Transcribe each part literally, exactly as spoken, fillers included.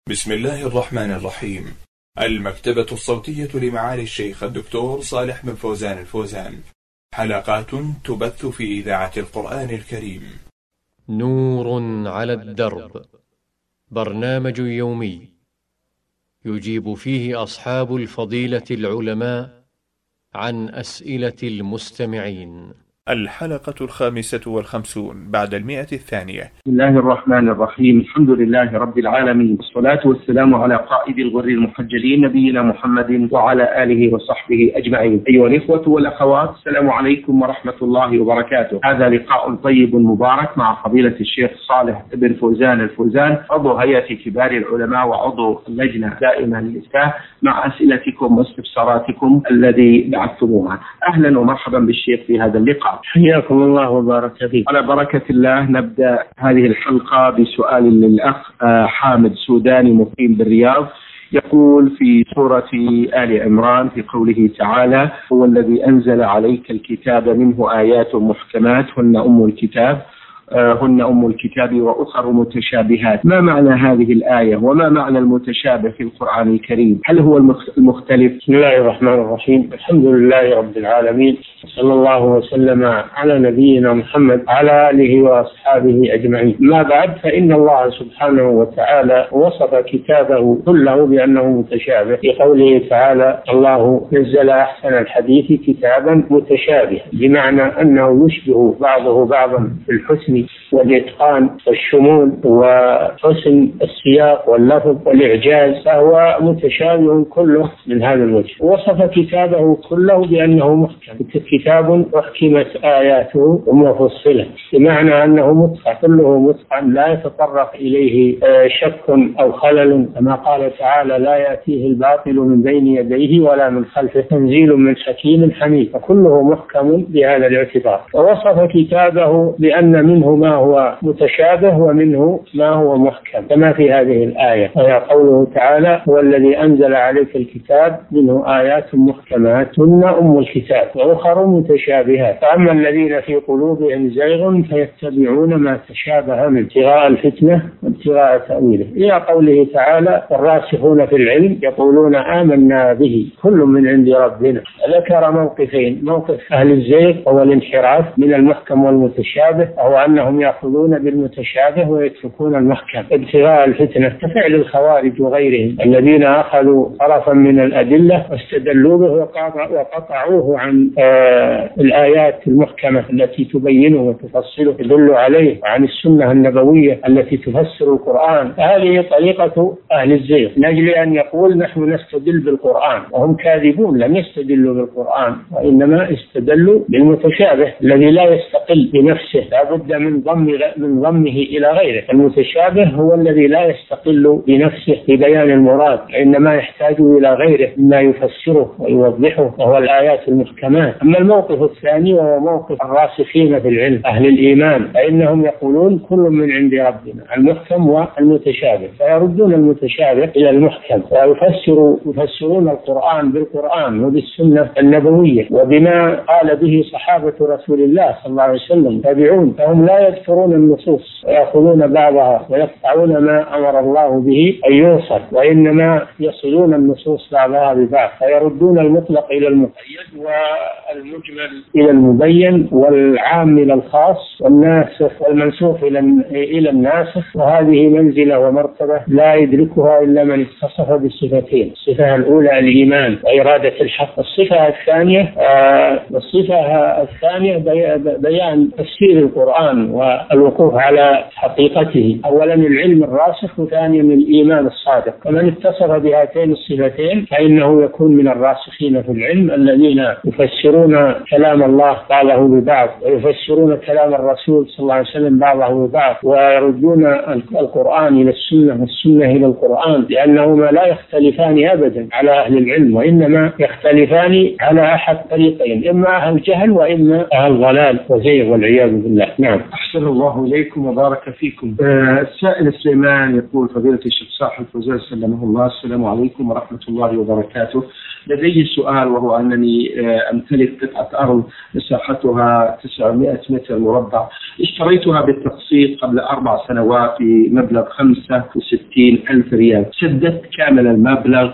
بسم الله الرحمن الرحيم. المكتبة الصوتية لمعالي الشيخ الدكتور صالح بن فوزان الفوزان، حلقات تبث في إذاعة القرآن الكريم. نور على الدرب، برنامج يومي يجيب فيه أصحاب الفضيلة العلماء عن أسئلة المستمعين. الحلقة الخامسة والخمسون بعد المئة الثانية. بسم الله الرحمن الرحيم. الحمد لله رب العالمين، والصلاة والسلام على قائد الغر المحجلين نبينا محمد وعلى آله وصحبه أجمعين. أيها الإخوة والأخوات، السلام عليكم ورحمة الله وبركاته. هذا لقاء طيب مبارك مع فضيلة الشيخ صالح بن فوزان الفوزان، عضو هيئة كبار العلماء وعضو اللجنة دائما للإفتاء، مع أسئلتكم واستفساراتكم الذي بعثتموها. أهلا ومرحبا بالشيخ في هذا اللقاء. حياكم الله وبارك فيك. على بركة الله نبدأ هذه الحلقة بسؤال للأخ حامد سوداني مقيم بالرياض، يقول في سورة آل عمران في قوله تعالى: هو الذي أنزل عليك الكتاب منه آيات محكمات هن أم الكتاب هن أم الكتاب وأخر متشابهات. ما معنى هذه الآية وما معنى المتشابه في القرآن الكريم؟ هل هو المختلف؟ بسم الله الرحمن الرحيم. الحمد لله رب العالمين، صلى الله وسلم على نبينا محمد وعلى آله وأصحابه أجمعين. ما بعد، فإن الله سبحانه وتعالى وصف كتابه كله بأنه متشابه في قوله تعالى: الله نزل أحسن الحديث كتابا متشابه، بمعنى أنه يشبه بعضه بعضا في الحسن والإتقان والشمول وحسن السياق واللفظ والإعجاز، فهو متشابه كله من هذا الوجه. وصف كتابه كله بأنه محكم، كتاب أحكمت آياته ومفصلة، بمعنى أنه متقن، كله متقن لا يتطرق إليه شك أو خلل، كما قال تعالى: لا يأتيه الباطل من بين يديه ولا من خلفه تنزيل من حكيم حميد، فكله محكم بهذا الاعتبار. ووصف كتابه بأن منه ما هو متشابه ومنه ما هو محكم، كما في هذه الآية، وهي قوله تعالى: هو الذي أنزل عليك الكتاب منه آيات محكمات هن أم الكتاب وأخر متشابهات، فأما الذين في قلوبهم زيغ فيتبعون ما تشابه منه ابتغاء الفتنة وابتغاء تأويله، إلى قوله تعالى: الراسخون في العلم يقولون آمنا به كل من عند ربنا. ذكر موقفين: موقف أهل الزيغ هو الانحراف من المحكم والمتشابه، أو أنهم يأخذون بالمتشابه ويتركون المحكم ابتغاء الفتنة، كفعل الخوارج وغيرهم الذين أخذوا طرفا من الأدلة واستدلوا به وقطعوه عن آه الآيات المحكمة التي تبينه وتفصله تدل عليه، وعن السنة النبوية التي تفسر القرآن. هذه طريقة أهل الزيغ، من أجل أن يقول نحن نستدل بالقرآن، وهم كاذبون، لم يستدلوا بالقرآن وإنما استدلوا بالمتشابه الذي لا يستقل بنفسه، لا بد من ضم من ضمه إلى غيره. المتشابه هو الذي لا يستقل بنفسه في بيان المراد، إنما يحتاج إلى غيره مما يفسره ويوضحه، وهو الآيات المحكمات. أما الموقف الثاني وهو موقف الراسخين في العلم أهل الإيمان، فإنهم يقولون كل من عند ربنا، المحكم والمتشابه، فيردون المتشابه إلى المحكم، ويفسروا يفسرون القرآن بالقرآن وبالسنة النبوية وبما قال به صحابة رسول الله صلى الله عليه وسلم تابعون، فهم لا يذكرون النصوص ويأخذون بعضها ويقطعون ما أمر الله به أن يوصل، وإنما يصلون النصوص بعضها ببعض، فيردون المطلق إلى المقيد والمجمل إلى المبين والعام إلى الخاص والناسخ والمنسوخ إلى الناسخ. وهذه منزلة ومرتبة لا يدركها إلا من اتصف بالصفتين: الصفة الأولى الإيمان وإرادة الحق، الصفة الثانية آه الصفة الثانية بيان تفسير القرآن والوقوف على حقيقته. أولا العلم الراسخ، وثانيا الإيمان الصادق. ومن اتصف بهاتين الصفتين فإنه يكون من الراسخين في العلم الذين يفسرون كلام الله بعضه ببعض، ويفسرون كلام الرسول صلى الله عليه وسلم بعضه ببعض، ويردون القرآن إلى السنة والسنة إلى القرآن، لأنهما لا يختلفان أبدا على أهل العلم، وإنما يختلفان على أحد طريقين: إما أهل جهل وإما أهل ضلال وزيغ والعياذ بالله. نعم. أحسن الله إليكم وبارك فيكم. السائل آه سليمان يقول: فضيلة الشيخ صالح الفوزان سلمه الله، السلام عليكم ورحمة الله وبركاته. لدي سؤال، وهو أنني آه أمتلك قطعة أرض مساحتها تسعمائة متر مربع، اشتريتها بالتقسيط قبل أربع سنوات بمبلغ خمسة وستين ألف ريال، سددت كامل المبلغ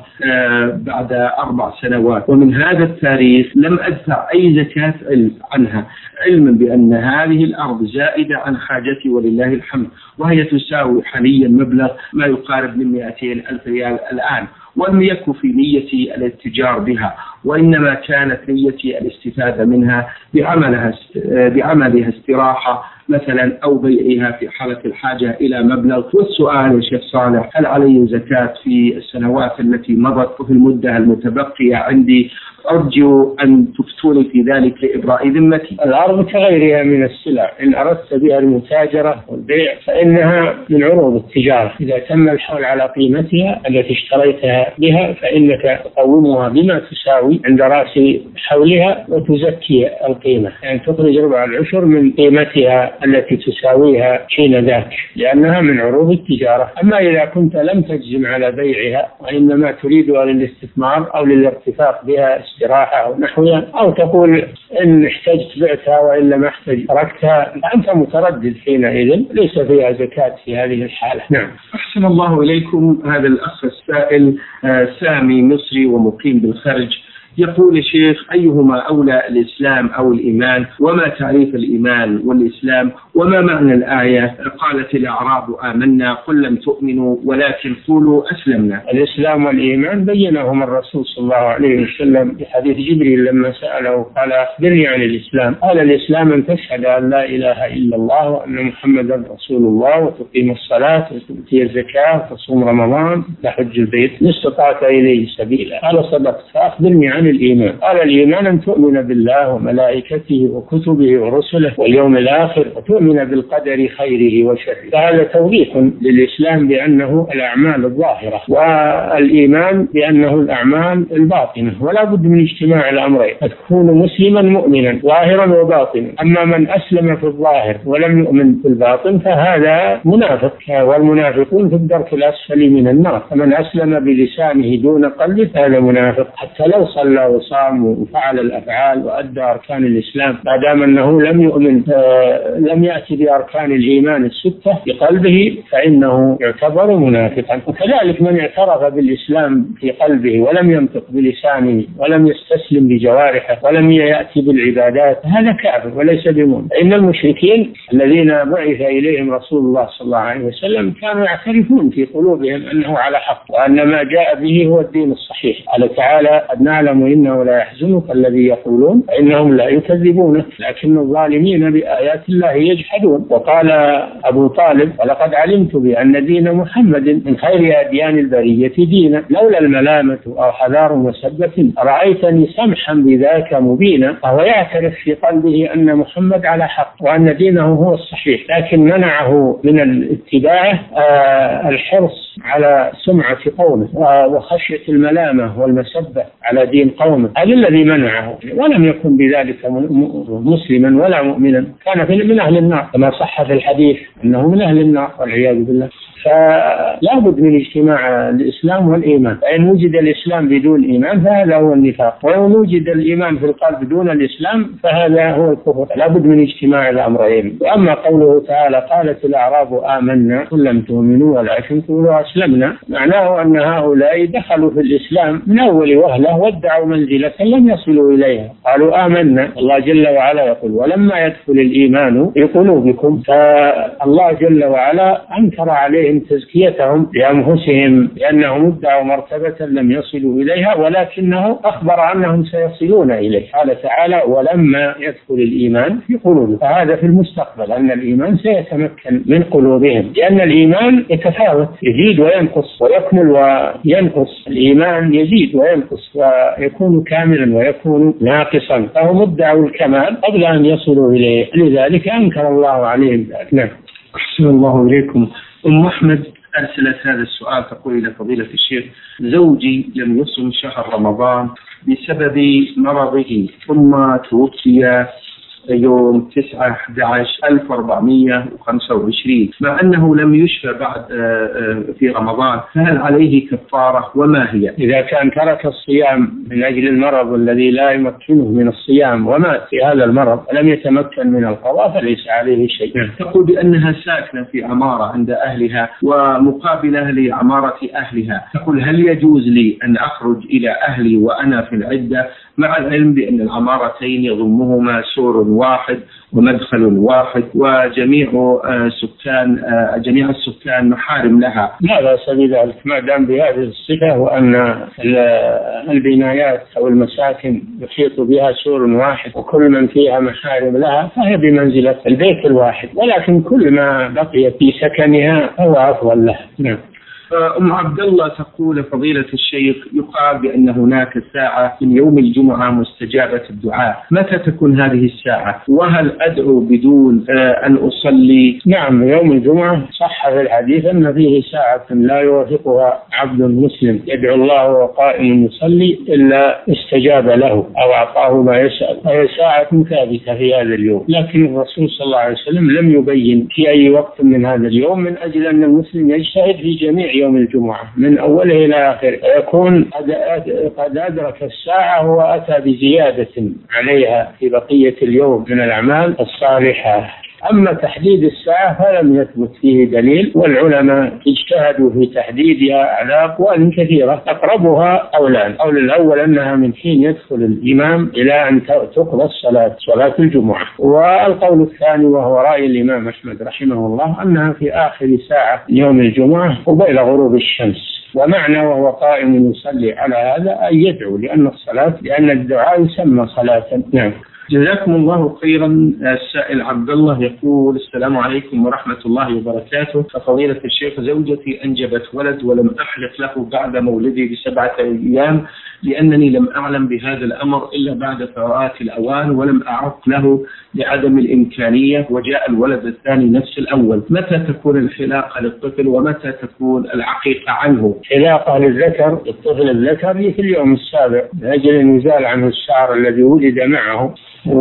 بعد أربع سنوات، ومن هذا التاريخ لم أدفع أي زكاة عنها، علما بأن هذه الأرض زائدة عن حاجتي ولله الحمد، وهي تساوي حاليا مبلغ ما يقارب من مئتين ألف ريال الآن. ولم يكن في نيتي الاتجار بها، وإنما كانت نيتي الاستفادة منها بعملها بعملها استراحة مثلا أو بيعها في حالة الحاجة إلى مبلغ. والسؤال يا شيخ صالح، هل علي زكاة في السنوات التي مضت وفي المدة المتبقية عندي؟ أرجو أن تفتوني في ذلك لإبراء ذمتي. الأرض كغيرها من السلع، إن أردت بها المتاجرة والبيع فإنها من عروض التجارة، إذا تم الحول على قيمتها التي اشتريتها بها فإنك تقومها بما تساوي عند رأس حولها وتزكي القيمة، يعني تخرج ربع العشر من قيمتها التي تساويها حين ذاك، لأنها من عروض التجارة. أما إذا كنت لم تجزم على بيعها وإنما تريدها للاستثمار أو للارتفاق بها استراحة أو نحوها، أو تقول إن احتجت بعتها وإلا ما احتج تركتها، فأنت متردد حينئذ، ليس فيها زكاة في هذه الحالة. نعم. أحسن الله إليكم. هذا الأخ السائل آه سامي مصري ومقيم بالخارج، يقول الشيخ: أيهما أولى، الإسلام أو الإيمان؟ وما تعريف الإيمان والإسلام؟ وما معنى الآية قالت الأعراب آمنا قل لم تؤمنوا ولكن قولوا أسلمنا؟ الإسلام والإيمان بينهما الرسول صلى الله عليه وسلم في حديث جبريل لما سأله قال: أخبرني عن الإسلام. قال: الإسلام أن تشهد أن لا إله إلا الله وأن محمدا رسول الله وتقيم الصلاة وتؤتي الزكاة وتصوم رمضان وتحج البيت إن استطعت إليه سبيلا. قال: صدقت. فأخبرني عن الإيمان. قال: الإيمان أن تؤمن بالله وملائكته وكتبه ورسله واليوم الآخر وتؤمن بالقدر خيره وشره. فهذا توضيح للإسلام بأنه الأعمال الظاهرة، والإيمان بأنه الأعمال الباطنة، ولا بد من اجتماع الأمرين، تكون مسلما مؤمنا ظاهرا وباطنا. أما من أسلم في الظاهر ولم يؤمن في الباطن فهذا منافق، والمنافقون في الدرك الأسفل من النار. فمن أسلم بلسانه دون قلبه فهذا منافق، حتى لو صلى وصام وفعل الأفعال وأدى أركان الإسلام ما دام أنه لم يؤمن آه لم يأتي بأركان الإيمان الستة بقلبه فإنه يعتبر منافقا. وكذلك من اعترف بالإسلام في قلبه ولم ينطق بلسانه ولم يستسلم بجوارحه ولم يأتي بالعبادات هذا كافر وليس بمؤمن. إن المشركين الذين بعث إليهم رسول الله صلى الله عليه وسلم كانوا يعترفون في قلوبهم أنه على حق وأن ما جاء به هو الدين الصحيح. قال تعالى: قد نعلم إنه لا يحزنك الذي يقولون فإنهم لا يكذبونك لكن الظالمين بآيات الله يجحدون. وقال أبو طالب: ولقد علمت بأن دين محمد من خير أديان البرية دينا لولا الملامة أو حذار وسبة رأيتني سمحا بذاك مبينا. فهو يعترف في قلبه أن محمد على حق وأن دينه هو الصحيح، لكن منعه من الاتباع آه الحرص على سمعة قومه وخشية الملامة والمسبة على دين قومه، هذا الذي منعه، ولم يكن بذلك مسلما ولا مؤمنا، كان من أهل النار كما صح في الحديث أنه من أهل النار والعياذ بالله. فلا بد من اجتماع الإسلام والإيمان، فإن وجد الإسلام بدون إيمان فهذا هو النفاق، وإن وجد الإيمان في القلب دون الإسلام فهذا هو الكفر. لا بد من اجتماع الأمرين. وأما قوله تعالى: قالت الأعراب آمنا قل لم تؤمنوا ولكن قولوا أسلمنا، معناه أن هؤلاء دخلوا في الإسلام من أول وهلة وادعوا منزلة لم يصلوا إليها، قالوا آمنا. الله جل وعلا يقول: ولما يدخل الإيمان في قلوبكم. فالله جل وعلا أنكر عليهم تزكيتهم بأنفسهم لأنهم ادعوا مرتبة لم يصلوا إليها، ولكنه أخبر أنهم سيصلون إليه. قال تعالى: ولما يدخل الإيمان في قلوبهم. فهذا في المستقبل أن الإيمان سيتمكن من قلوبهم، لأن الإيمان يتفاوت، يزيد وينقص ويكمل وينقص. الإيمان يزيد وينقص ويكون كاملا ويكون ناقصا، فهم ادعوا الكمال قبل أن يصلوا إليه، لذلك أنكر الله عليهم ذلك. نعم. أحسن الله إليكم. أم أحمد أرسلت هذا السؤال، تقول: إلى فضيلة الشيخ، زوجي لم يصم شهر رمضان بسبب مرضه ثم توفي يوم تسعة أحد عشر ألف وأربعمائة وخمسة وعشرين، مع أنه لم يشفى بعد في رمضان، فهل عليه كفارة وما هي؟ إذا كان ترك الصيام من أجل المرض الذي لا يمكنه من الصيام ومات في هذا المرض ولم يتمكن من القضاء فليس عليه شيء. تقول بأنها ساكنة في عمارة عند أهلها ومقابلة لعمارة أهلها، تقول هل يجوز لي أن أخرج إلى أهلي وأنا في العدة، مع العلم بأن العمارتين يضمهما سور واحد ومدخل واحد وجميع سكان جميع السكان محارم لها؟ لا بأس بذلك ما دام بهذه الصفة وأن البنايات أو المساكن يحيط بها سور واحد وكل من فيها محارم لها فهي بمنزلة البيت الواحد، ولكن كل ما بقي في سكنها فهو أفضل لها. نعم. أم عبد الله تقول فضيلة الشيخ يقال بأن هناك ساعة من يوم الجمعة مستجابة الدعاء، متى تكون هذه الساعة؟ وهل أدعو بدون أن أصلي؟ نعم، يوم الجمعة صح في الحديث أن فيه ساعة لا يوافقها عبد مسلم يدعو الله وقائم يصلي إلا استجاب له أو أعطاه ما يسأل، وهي ساعة ثابتة في هذا اليوم، لكن الرسول صلى الله عليه وسلم لم يبين في أي وقت من هذا اليوم، من أجل أن المسلم يجتهد في جميع يوم الجمعة من أوله إلى آخره، يكون قد أدرك الساعة وأتى بزيادة عليها في بقية اليوم من الأعمال الصالحة. أما تحديد الساعة فلم يثبت فيه دليل، والعلماء اجتهدوا في تحديدها على أقوال كثيرة، أقربها قولان، القول الأول أنها من حين يدخل الإمام إلى أن تقضى الصلاة صلاة الجمعة، والقول الثاني وهو رأي الإمام أحمد رحمه الله أنها في آخر ساعة يوم الجمعة قبيل غروب الشمس، ومعنى وهو قائم يصلي على هذا أن يدعو، لأن الصلاة لأن الدعاء يسمى صلاة. نعم. جزاكم الله خيرا. السائل عبد الله يقول السلام عليكم ورحمة الله وبركاته، فضيلة الشيخ زوجتي أنجبت ولد ولم أحلق له بعد مولدي بسبعة أيام، لأنني لم أعلم بهذا الأمر إلا بعد فوات الأوان، ولم أعق له لعدم الإمكانية، وجاء الولد الثاني نفس الأول، متى تكون الحلاقة للطفل ومتى تكون العقيقة عنه؟ حلاقة للذكر الطفل الذكر في اليوم السابع لأجل أن يزال عنه الشعر الذي ولد معه،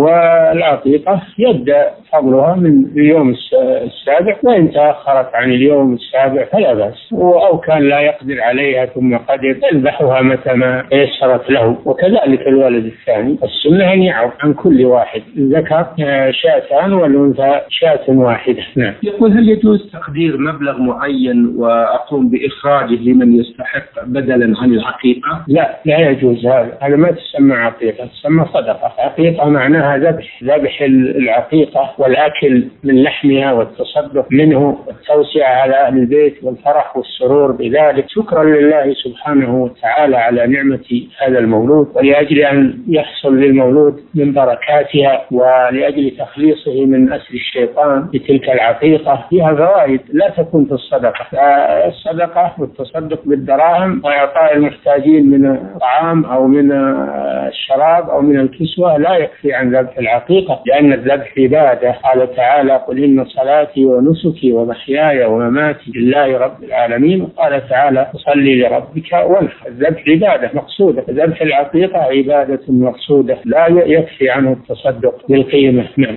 والعقيقة يبدأ فضلها من اليوم السابع، وإن تأخرت عن اليوم السابع فلا بأس، أو كان لا يقدر عليها ثم قدر يذبحها متى ما يسرت له، وكذلك الولد الثاني السنة أن يعرف عن كل واحد، الذكر شاتان والأنثى شاة واحدة. نعم. يقول هل يجوز تقدير مبلغ معين وأقوم بإخراجه لمن يستحق بدلا عن العقيقة؟ لا لا يجوز هذا، هذا ما تسمى عقيقة، تسمى صدقة. عقيقة معناها ذبح ذبح العقيقة والأكل من لحمها والتصدق منه والتوسعة على أهل البيت والفرح والسرور بذلك، شكرا لله سبحانه وتعالى على نعمة هذا المولود، ولأجل أن يحصل للمولود من بركاتها، ولأجل تخليصه من أسر الشيطان بتلك العقيقة، فيها فوائد لا تكون في الصدقة. الصدقة والتصدق بالدراهم وإعطاء المحتاجين من الطعام أو من الشراب أو من الكسوة لا يكفي عن ذبح العقيقة، لأن الذبح عبادة. قال تعالى قل إن صلاتي ونسكي ومحياي ومماتي لله رب العالمين، وقال تعالى صلي لربك وانحر. الذبح عبادة مقصودة، ذبح العقيقة عبادة مقصودة لا يكفي عنه التصدق بالقيمة. نعم.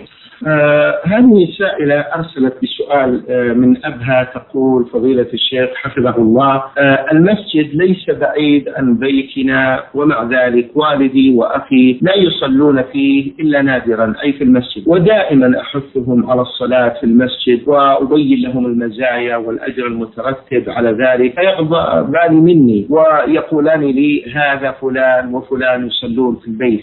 آه هذه سائلة أرسلت بسؤال آه من أبها، تقول فضيلة الشيخ حفظه الله، آه المسجد ليس بعيد عن بيتنا، ومع ذلك والدي وأخي لا يصلون فيه إلا نادرا، أي في المسجد، ودائما أحثهم على الصلاة في المسجد وأبين لهم المزايا والأجر المترتب على ذلك، فيغضبان مني ويقولان لي هذا فلان وفلان يصلون في البيت،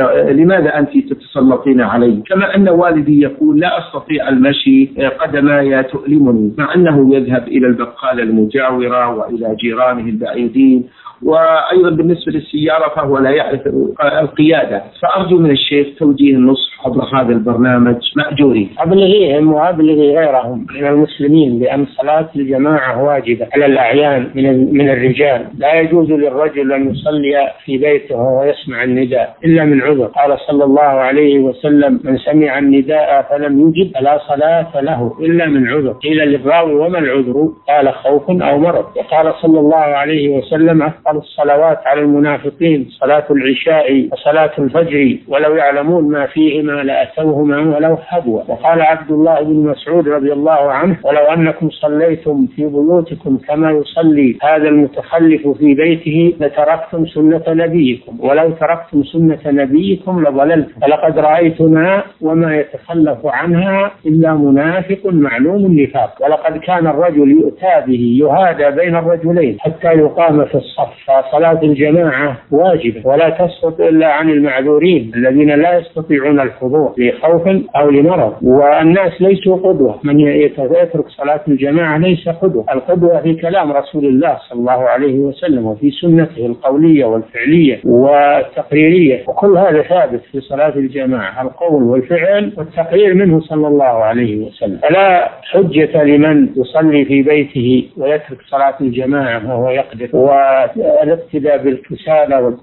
لماذا أنت تتسلطين علي؟ كما أن والدي يقول لا أستطيع المشي، قدماي تؤلمني، مع أنه يذهب إلى البقالة المجاورة وإلى جيرانه البعيدين، وأيضا بالنسبة للسيارة فهو لا يعرف القيادة. فأرجو من الشيخ توجيه النصح عبر هذا البرنامج مأجورين. أبلغيهم وأبلغي غيرهم من المسلمين بأن صلاة الجماعة واجبة على الأعيان من من الرجال، لا يجوز للرجل أن يصلي في بيته وهو يسمع النداء إلا من عذر. قال صلى الله عليه وسلم من سمع النداء فلم يجب فلا صلاة له إلا من عذر. قيل للراوي وما العذر؟ قال خوف أو مرض. وقال صلى الله عليه وسلم أفطر أفضل الصلوات على المنافقين صلاة العشاء وصلاة الفجر ولو يعلمون ما فيهما لأتوهما ولو حبوا. وقال عبد الله بن مسعود رضي الله عنه: ولو أنكم صليتم في بيوتكم كما يصلي هذا المتخلف في بيته لتركتم سنة نبيكم، ولو تركتم سنة نبيكم لضللتم، فلقد رأيتنا وما يتخلف عنها إلا منافق معلوم النفاق. ولقد كان الرجل يؤتى به يهادى بين الرجلين حتى يقام في الصف. فصلاة الجماعة واجبة ولا تسقط إلا عن المعذورين الذين لا يستطيعون الحضور لخوف أو لمرض، والناس ليسوا قدوة. من يترك صلاة الجماعة ليس قدوة. القدوة في كلام رسول الله صلى الله عليه وسلم وفي سنته القولية والفعلية والتقريرية، وكل هذا ثابت في صلاة الجماعة، القول والفعل والتقرير منه صلى الله عليه وسلم. فلا حجة لمن يصلي في بيته ويترك صلاة الجماعة وهو يقدر، والاقتداء بالكسالى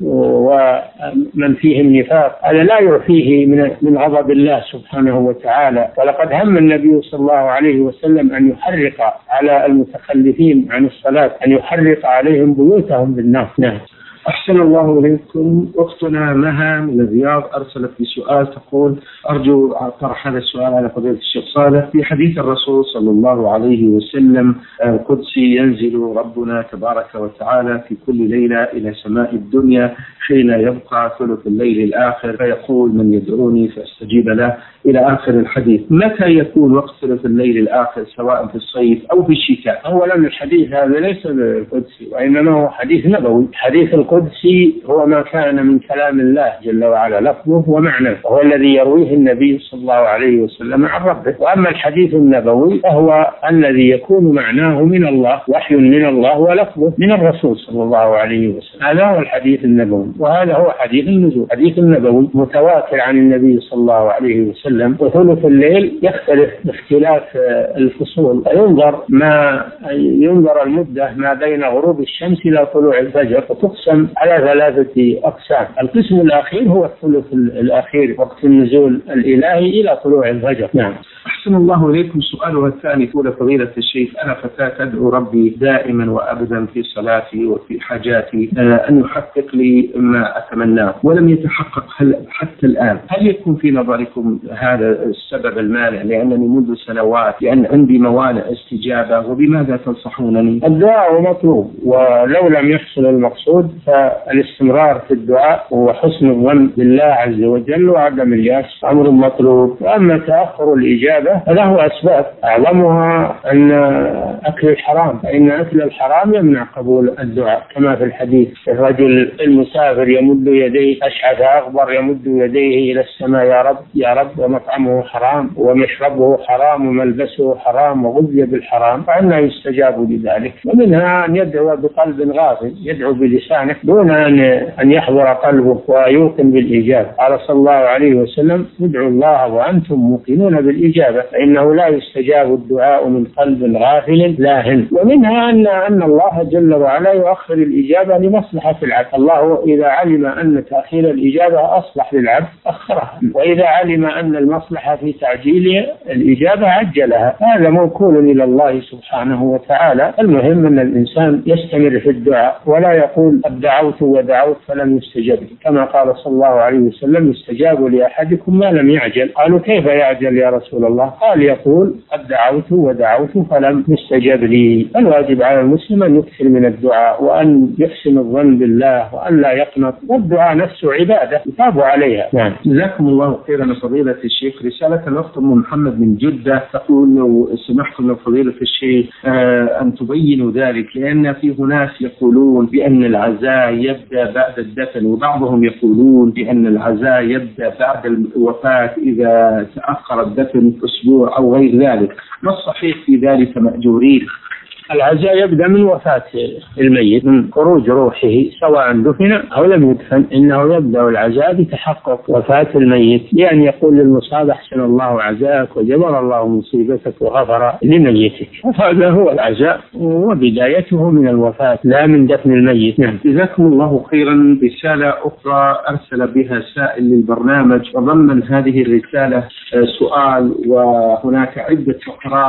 ومن فيهم نفاق هذا لا يعفيه من من غضب الله سبحانه وتعالى. ولقد هم النبي صلى الله عليه وسلم أن يحرق على المتخلفين عن الصلاة، أن يحرق عليهم بيوتهم بالنار. نعم. أحسن الله إليكم. أختنا مها من الرياض أرسلت بسؤال تقول: أرجو طرح هذا السؤال على فضيلة الشيخ صالح. في حديث الرسول صلى الله عليه وسلم القدسي: ينزل ربنا تبارك وتعالى في كل ليلة إلى سماء الدنيا حين يبقى ثلث الليل الآخر فيقول: من يدعوني فأستجيب له، إلى آخر الحديث. متى يكون وقت ثلث الليل الآخر سواء في الصيف أو في الشتاء؟ أولا الحديث هذا ليس القدسي وإنما هو حديث نبوي. حديث القدسي هو ما كان من كلام الله جل وعلا لفظه ومعناه، وهو الذي يرويه النبي صلى الله عليه وسلم عن ربه. وأما الحديث النبوي فهو الذي يكون معناه من الله، وحي من الله، ولفظه من الرسول صلى الله عليه وسلم. هذا هو الحديث النبوي، وهذا هو حديث النزول. حديث النبوي متواتر عن النبي صلى الله عليه وسلم. وثلث الليل يختلف باختلاف الفصول، ينظر ما ينظر المدة ما بين غروب الشمس إلى طلوع الفجر، وتقسم على ثلاثة أقسام. القسم الأخير هو الثلث الأخير وقت النزول الإلهي إلى طلوع الفجر. نعم. أحسن الله إليكم. سؤالها الثاني: تقول فضيلة الشيخ: أنا فتاة أدعو ربي دائما وأبدا في صلاتي وفي حاجاتي أن يحقق لي ما أتمناه ولم يتحقق حتى الآن، هل يكون في نظركم هذا السبب المانع؟ لأنني منذ سنوات لأن عندي موانع استجابة، وبماذا تنصحونني؟ الدعاء مطلوب، ولو لم يحصل المقصود فالاستمرار في الدعاء وحسن الظن بالله عز وجل وعدم اليأس أمر مطلوب. وأما تأخر الإجابة فله أسباب، أعظمها أن أكل الحرام، فإن أكل الحرام يمنع قبول الدعاء، كما في الحديث: الرجل المسافر يمد يديه أشعث أغبر يمد يديه إلى السماء: يا رب يا رب، ومطعمه حرام ومشربه حرام وملبسه حرام وغذي بالحرام، فأنه يستجاب لذلك. ومنها أن يدعو بقلب غافل، يدعو بلسانه دون أن أن يحضر قلبه ويوقن بالإجابة. قال صلى الله عليه وسلم: ادعوا الله وأنتم موقنون بالإجابة، فإنه لا يستجاب الدعاء من قلب غافل لاهٍ. ومنها أن أن الله جل وعلا يؤخر الإجابة لمصلحة العبد. الله إذا علم أن تأخير الإجابة أصلح للعبد أخرها، وإذا علم أن المصلحة في تعجيل الإجابة عجلها. هذا موكول إلى الله سبحانه وتعالى. المهم أن الإنسان يستمر في الدعاء ولا يقول: قد دعوت ودعوت فلم يستجب، كما قال صلى الله عليه وسلم: يستجاب لأحدكم ما لم يعجل. قالوا: كيف يعجل يا رسول الله؟ قال: يقول: قد دعوت ودعوت فلم يستجب لي. الواجب على المسلم أن يكثر من الدعاء، وأن يحسن الظن بالله، وأن لا يقنط، والدعاء نفسه عبادة يثاب عليها. نعم. جزاكم الله خيرا فضيلة الشيخ. رسالة الأخت أم محمد من جدة تقول: لو سمحتم من فضيلة الشيخ آه أن تبينوا ذلك، لأن في ناس يقولون بأن العزاء يبدأ بعد الدفن، وبعضهم يقولون بأن العزاء يبدأ بعد الوفاة إذا تأخر الدفن أسبوع أو غير ذلك، ما الصحيح في ذلك مأجورين؟ العزاء يبدأ من وفاة الميت، من خروج روحه سواء دفن أو لم يدفن. إنه يبدأ العزاء بتحقق وفاة الميت، لأن يقول للمصاب: أحسن الله عزاك وجبر الله مصيبتك وغفر لميتك. وهذا هو العزاء، وبدايته من الوفاة لا من دفن الميت. نعم. جزاكم الله خيرا. رسالة أخرى أرسل بها سائل للبرنامج، وضمن هذه الرسالة سؤال، وهناك عدة فقرات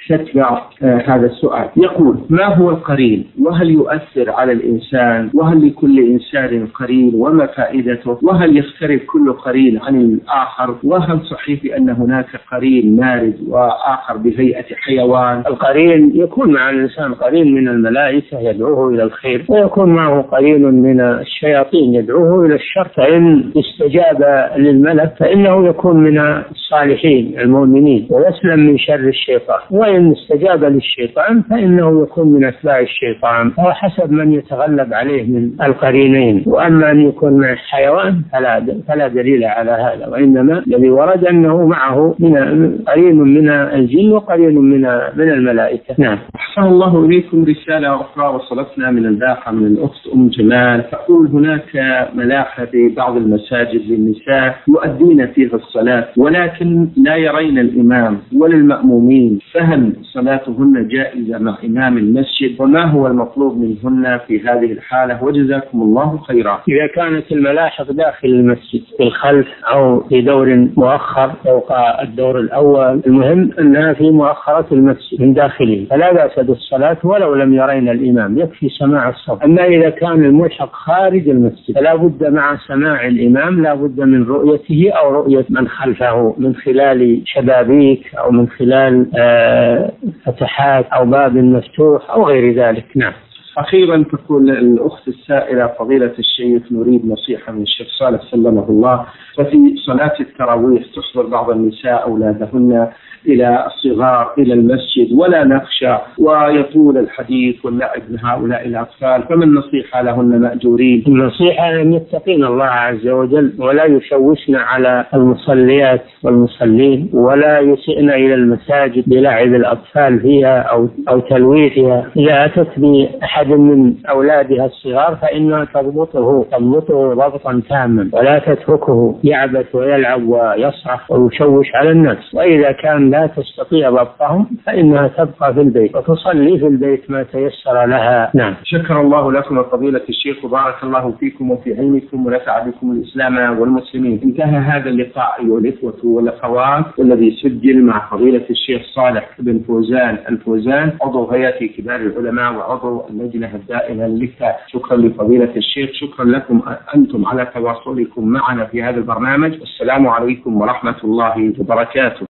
تتبع آه هذا السؤال. يقول: ما هو القرين؟ وهل يؤثر على الإنسان؟ وهل لكل إنسان قرين؟ وما فائدته؟ وهل يختلف كل قرين عن الآخر؟ وهل صحيح بأن هناك قرين مارد وآخر بهيئة حيوان؟ القرين يكون مع الإنسان قرين من الملائكة يدعوه إلى الخير، ويكون معه قرين من الشياطين يدعوه إلى الشر، فإن استجاب للملك فإنه يكون من الصالحين المؤمنين ويسلم من شر الشيطان، وإن استجاب للشيطان فإنه يكون من أتباع الشيطان، وحسب من يتغلب عليه من القرينين. وأما أن يكون مع الحيوان فلا, فلا دليل على هذا، وإنما الذي ورد أنه معه من قرين من الجن وقرين من من الملائكة. نعم. أحسن الله إليكم. رسالة أخرى وصلتنا من الباحة من الأخت أم جمال تقول: هناك ملاحة في بعض المساجد للنساء يؤدين فيها الصلاة ولكن لا يرين الإمام ولا المأمومين، فهل صلاتهن جائزة مع إمام المسجد؟ وما هو المطلوب منهن في هذه الحالة؟ وجزاكم الله خيرا. إذا كانت الملاحق داخل المسجد في الخلف أو في دور مؤخر فوق الدور الأول، المهم أنها في مؤخرة المسجد من داخله، فلا بأس بالصلاة ولو لم يرين الإمام، يكفي سماع الصوت. أما إذا كان الملحق خارج المسجد فلا بد مع سماع الإمام لا بد من رؤيته أو رؤية من خلفه من خلال شبابيك أو من خلال آه فتحات أو باب مفتوح أو غير ذلك. نعم. أخيرا تقول الأخت السائلة: فضيلة الشيخ، نريد نصيحة من الشيخ صالح سلمه الله. ففي صلاة التراويح تحضر بعض النساء أولادهن إلى الصغار إلى المسجد ولا نخشى، ويطول الحديث واللعب لهؤلاء الأطفال، فما النصيحة لهن مأجورين؟ النصيحة أن يتقين الله عز وجل ولا يشوشن على المصليات والمصلين، ولا يسئن إلى المساجد بلعب الأطفال فيها أو أو تلويثها. إذا أتت بأحد من أولادها الصغار فإنها تضبطه تضبطه ضبطا تاما، ولا تتركه يعبث ويلعب ويصرخ ويشوش على الناس. وإذا كان لا تستطيع ضبطهم فإنها تبقى في البيت وتصلي في البيت ما تيسر لها. نعم. شكر الله لكم فضيلة الشيخ وبارك الله فيكم وفي علمكم ونفع بكم الإسلام والمسلمين. انتهى هذا اللقاء أيها الإخوة والأخوات والذي سجل مع فضيلة الشيخ صالح بن فوزان الفوزان عضو هيئة كبار العلماء وعضو اللجنة الدائمة للإفتاء. شكرا لفضيلة الشيخ، شكرا لكم أنتم على تواصلكم معنا في هذا البرنامج. السلام عليكم ورحمة الله وبركاته.